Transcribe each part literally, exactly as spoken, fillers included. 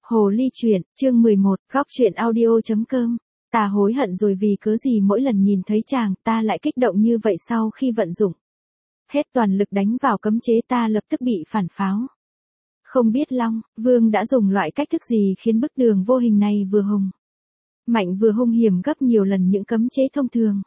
Hồ ly truyện, chương mười một, góc truyện audio.com. Ta hối hận rồi vì cớ gì mỗi lần nhìn thấy chàng ta lại kích động như vậy sau khi vận dụng. Hết toàn lực đánh vào cấm chế ta lập tức bị phản pháo. Không biết Long, Vương đã dùng loại cách thức gì khiến bức đường vô hình này vừa hùng mạnh vừa hung hiểm gấp nhiều lần những cấm chế thông thường.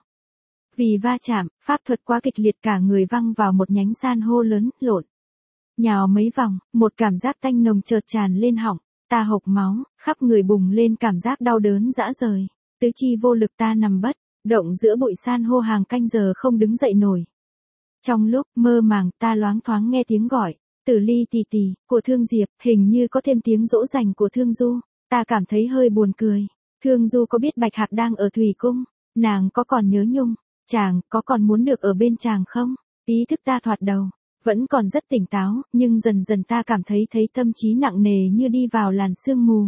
Vì va chạm, pháp thuật quá kịch liệt cả người văng vào một nhánh san hô lớn, lộn. Nhào mấy vòng, một cảm giác tanh nồng chợt tràn lên họng. Ta hộc máu, khắp người bùng lên cảm giác đau đớn dã rời. Tứ chi vô lực ta nằm bất, động giữa bụi san hô hàng canh giờ không đứng dậy nổi. Trong lúc mơ màng ta loáng thoáng nghe tiếng gọi, Tử Ly tì tì, của Thương Diệp, hình như có thêm tiếng dỗ dành của Thương Du. Ta cảm thấy hơi buồn cười. Thương Du có biết Bạch Hạc đang ở Thủy Cung, nàng có còn nhớ nhung, chàng có còn muốn được ở bên chàng không? Ý thức ta thoạt đầu vẫn còn rất tỉnh táo, nhưng dần dần ta cảm thấy thấy tâm trí nặng nề như đi vào làn sương mù.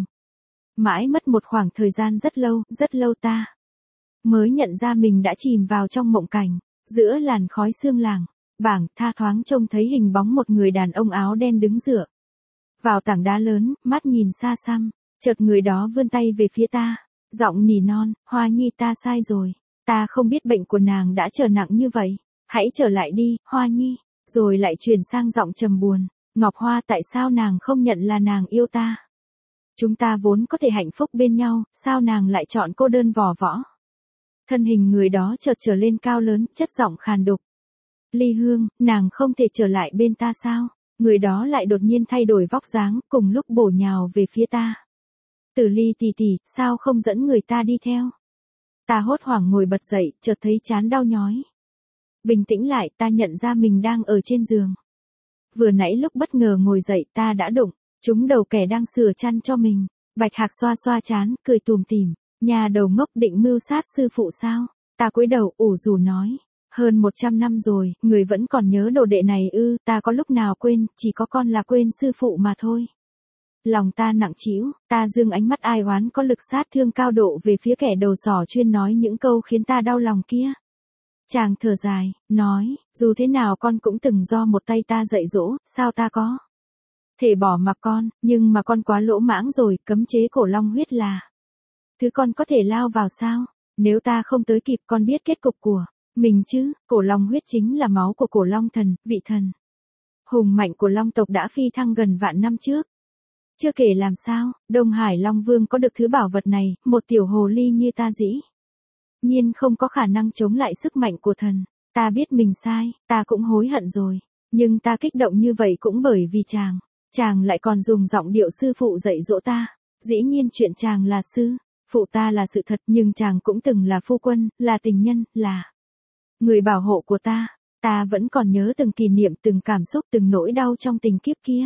Mãi mất một khoảng thời gian rất lâu, rất lâu ta mới nhận ra mình đã chìm vào trong mộng cảnh, giữa làn khói sương làng, bảng tha thoáng trông thấy hình bóng một người đàn ông áo đen đứng dựa vào tảng đá lớn, mắt nhìn xa xăm, chợt người đó vươn tay về phía ta, giọng nỉ non, Hoa Nhi ta sai rồi, ta không biết bệnh của nàng đã trở nặng như vậy, hãy trở lại đi, Hoa Nhi. Rồi lại chuyển sang giọng trầm buồn, Ngọc Hoa tại sao nàng không nhận là nàng yêu ta? Chúng ta vốn có thể hạnh phúc bên nhau, sao nàng lại chọn cô đơn vò võ? Thân hình người đó chợt trở lên cao lớn, chất giọng khàn đục. Ly Hương, nàng không thể trở lại bên ta sao? Người đó lại đột nhiên thay đổi vóc dáng, cùng lúc bổ nhào về phía ta. Tử Ly tì tì, sao không dẫn người ta đi theo? Ta hốt hoảng ngồi bật dậy, chợt thấy trán đau nhói. Bình tĩnh lại, ta nhận ra mình đang ở trên giường. Vừa nãy lúc bất ngờ ngồi dậy ta đã đụng trúng đầu kẻ đang sửa chăn cho mình. Bạch Hạc xoa xoa trán, cười tùm tìm. Nhà đầu ngốc định mưu sát sư phụ sao? Ta cúi đầu ủ rủ nói. Hơn một trăm năm rồi, người vẫn còn nhớ đồ đệ này ư? Ta có lúc nào quên, chỉ có con là quên sư phụ mà thôi. Lòng ta nặng trĩu, ta dương ánh mắt ai oán có lực sát thương cao độ về phía kẻ đầu sỏ chuyên nói những câu khiến ta đau lòng kia. Chàng thở dài, nói, dù thế nào con cũng từng do một tay ta dạy dỗ, sao ta có thể bỏ mặc con, nhưng mà con quá lỗ mãng rồi, cấm chế cổ long huyết là thứ con có thể lao vào sao? Nếu ta không tới kịp con biết kết cục của mình chứ? Cổ long huyết chính là máu của cổ long thần, vị thần hùng mạnh của long tộc đã phi thăng gần vạn năm trước. Chưa kể làm sao, Đông Hải Long Vương có được thứ bảo vật này, một tiểu hồ ly như ta dĩ nhiên không có khả năng chống lại sức mạnh của thần. Ta biết mình sai, ta cũng hối hận rồi. Nhưng ta kích động như vậy cũng bởi vì chàng. Chàng lại còn dùng giọng điệu sư phụ dạy dỗ ta. Dĩ nhiên chuyện chàng là sư phụ ta là sự thật, nhưng chàng cũng từng là phu quân, là tình nhân, là người bảo hộ của ta. Ta vẫn còn nhớ từng kỷ niệm, từng cảm xúc, từng nỗi đau trong tình kiếp kia.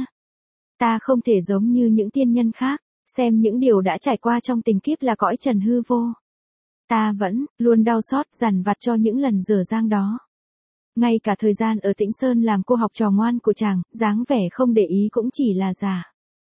Ta không thể giống như những tiên nhân khác, xem những điều đã trải qua trong tình kiếp là cõi trần hư vô. Ta vẫn luôn đau xót dằn vặt cho những lần dở dang đó. Ngay cả thời gian ở Tĩnh Sơn làm cô học trò ngoan của chàng, dáng vẻ không để ý cũng chỉ là giả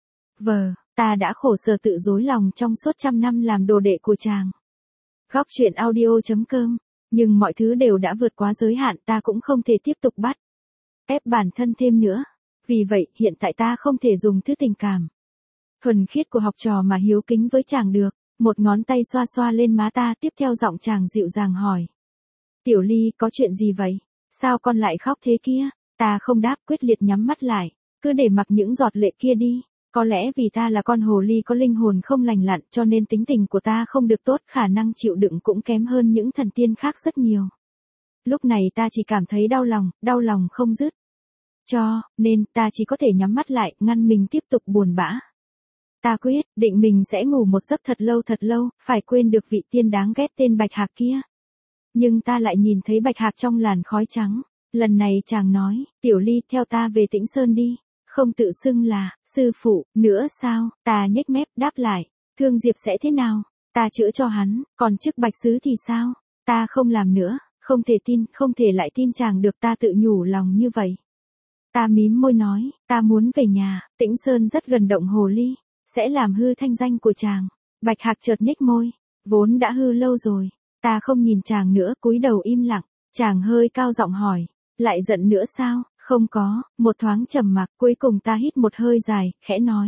vờ. Ta đã khổ sở tự dối lòng trong suốt trăm năm làm đồ đệ của chàng. Góc truyện audio.com. Nhưng mọi thứ đều đã vượt quá giới hạn, ta cũng không thể tiếp tục bắt ép bản thân thêm nữa. Vì vậy, hiện tại ta không thể dùng thứ tình cảm thuần khiết của học trò mà hiếu kính với chàng được. Một ngón tay xoa xoa lên má ta, tiếp theo giọng chàng dịu dàng hỏi. Tiểu Ly, có chuyện gì vậy? Sao con lại khóc thế kia? Ta không đáp, quyết liệt nhắm mắt lại. Cứ để mặc những giọt lệ kia đi. Có lẽ vì ta là con hồ ly có linh hồn không lành lặn cho nên tính tình của ta không được tốt, khả năng chịu đựng cũng kém hơn những thần tiên khác rất nhiều. Lúc này ta chỉ cảm thấy đau lòng, đau lòng không dứt. Cho nên ta chỉ có thể nhắm mắt lại, ngăn mình tiếp tục buồn bã. Ta quyết định mình sẽ ngủ một giấc thật lâu thật lâu, phải quên được vị tiên đáng ghét tên Bạch Hạc kia. Nhưng ta lại nhìn thấy Bạch Hạc trong làn khói trắng. Lần này chàng nói, Tiểu Ly theo ta về Tĩnh Sơn đi. Không tự xưng là sư phụ nữa sao? Ta nhếch mép đáp lại, Thương Diệp sẽ thế nào? Ta chữa cho hắn, còn chức Bạch Sứ thì sao? Ta không làm nữa, không thể tin, không thể lại tin chàng được, ta tự nhủ lòng như vậy. Ta mím môi nói, ta muốn về nhà, Tĩnh Sơn rất gần động hồ ly. Sẽ làm hư thanh danh của chàng. Bạch Hạc chợt nhếch môi, vốn đã hư lâu rồi. Ta không nhìn chàng nữa, cúi đầu im lặng. Chàng hơi cao giọng hỏi, lại giận nữa sao? Không có. Một thoáng trầm mặc, cuối cùng ta hít một hơi dài, khẽ nói,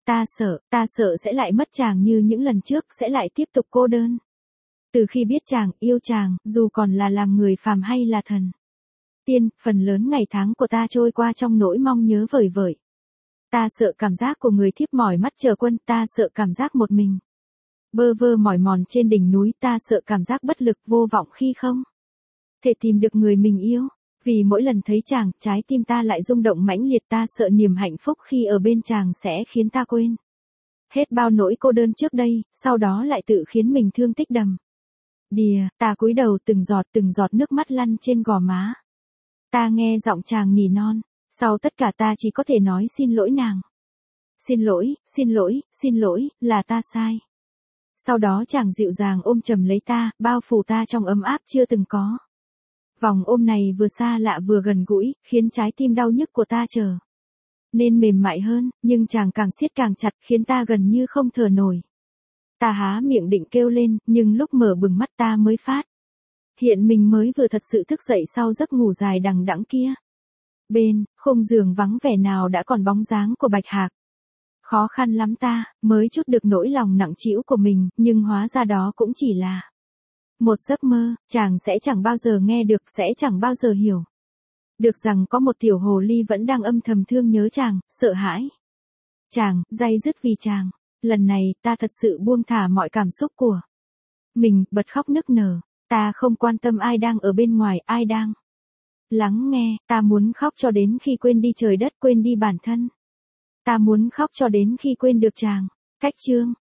Ta sợ, ta sợ sẽ lại mất chàng như những lần trước, sẽ lại tiếp tục cô đơn. Từ khi biết chàng, yêu chàng, dù còn là làm người phàm hay là thần tiên, phần lớn ngày tháng của ta trôi qua trong nỗi mong nhớ vời vợi. Ta sợ cảm giác của người thiếp mỏi mắt chờ quân, ta sợ cảm giác một mình bơ vơ mỏi mòn trên đỉnh núi, ta sợ cảm giác bất lực vô vọng khi không thể tìm được người mình yêu. Vì mỗi lần thấy chàng, trái tim ta lại rung động mãnh liệt, ta sợ niềm hạnh phúc khi ở bên chàng sẽ khiến ta quên hết bao nỗi cô đơn trước đây, sau đó lại tự khiến mình thương tích đầm đìa. Ta cúi đầu, từng giọt từng giọt nước mắt lăn trên gò má. Ta nghe giọng chàng nỉ non, sau tất cả ta chỉ có thể nói xin lỗi nàng. Xin lỗi, xin lỗi, xin lỗi, là ta sai. Sau đó chàng dịu dàng ôm chầm lấy ta, bao phủ ta trong ấm áp chưa từng có. Vòng ôm này vừa xa lạ vừa gần gũi, khiến trái tim đau nhức của ta trở nên mềm mại hơn, nhưng chàng càng siết càng chặt, khiến ta gần như không thở nổi. Ta há miệng định kêu lên, nhưng lúc mở bừng mắt ta mới phát hiện mình mới vừa thật sự thức dậy sau giấc ngủ dài đằng đẵng kia. Bên khung giường vắng vẻ nào đã còn bóng dáng của Bạch Hạc. Khó khăn lắm ta mới chút được nỗi lòng nặng trĩu của mình, nhưng hóa ra đó cũng chỉ là một giấc mơ. Chàng sẽ chẳng bao giờ nghe được, sẽ chẳng bao giờ hiểu được rằng có một tiểu hồ ly vẫn đang âm thầm thương nhớ chàng, sợ hãi chàng, day dứt vì chàng. Lần này ta thật sự buông thả mọi cảm xúc của mình, bật khóc nức nở. Ta không quan tâm ai đang ở bên ngoài, ai đang lắng nghe. Ta muốn khóc cho đến khi quên đi trời đất, quên đi bản thân. Ta muốn khóc cho đến khi quên được chàng. Cách chương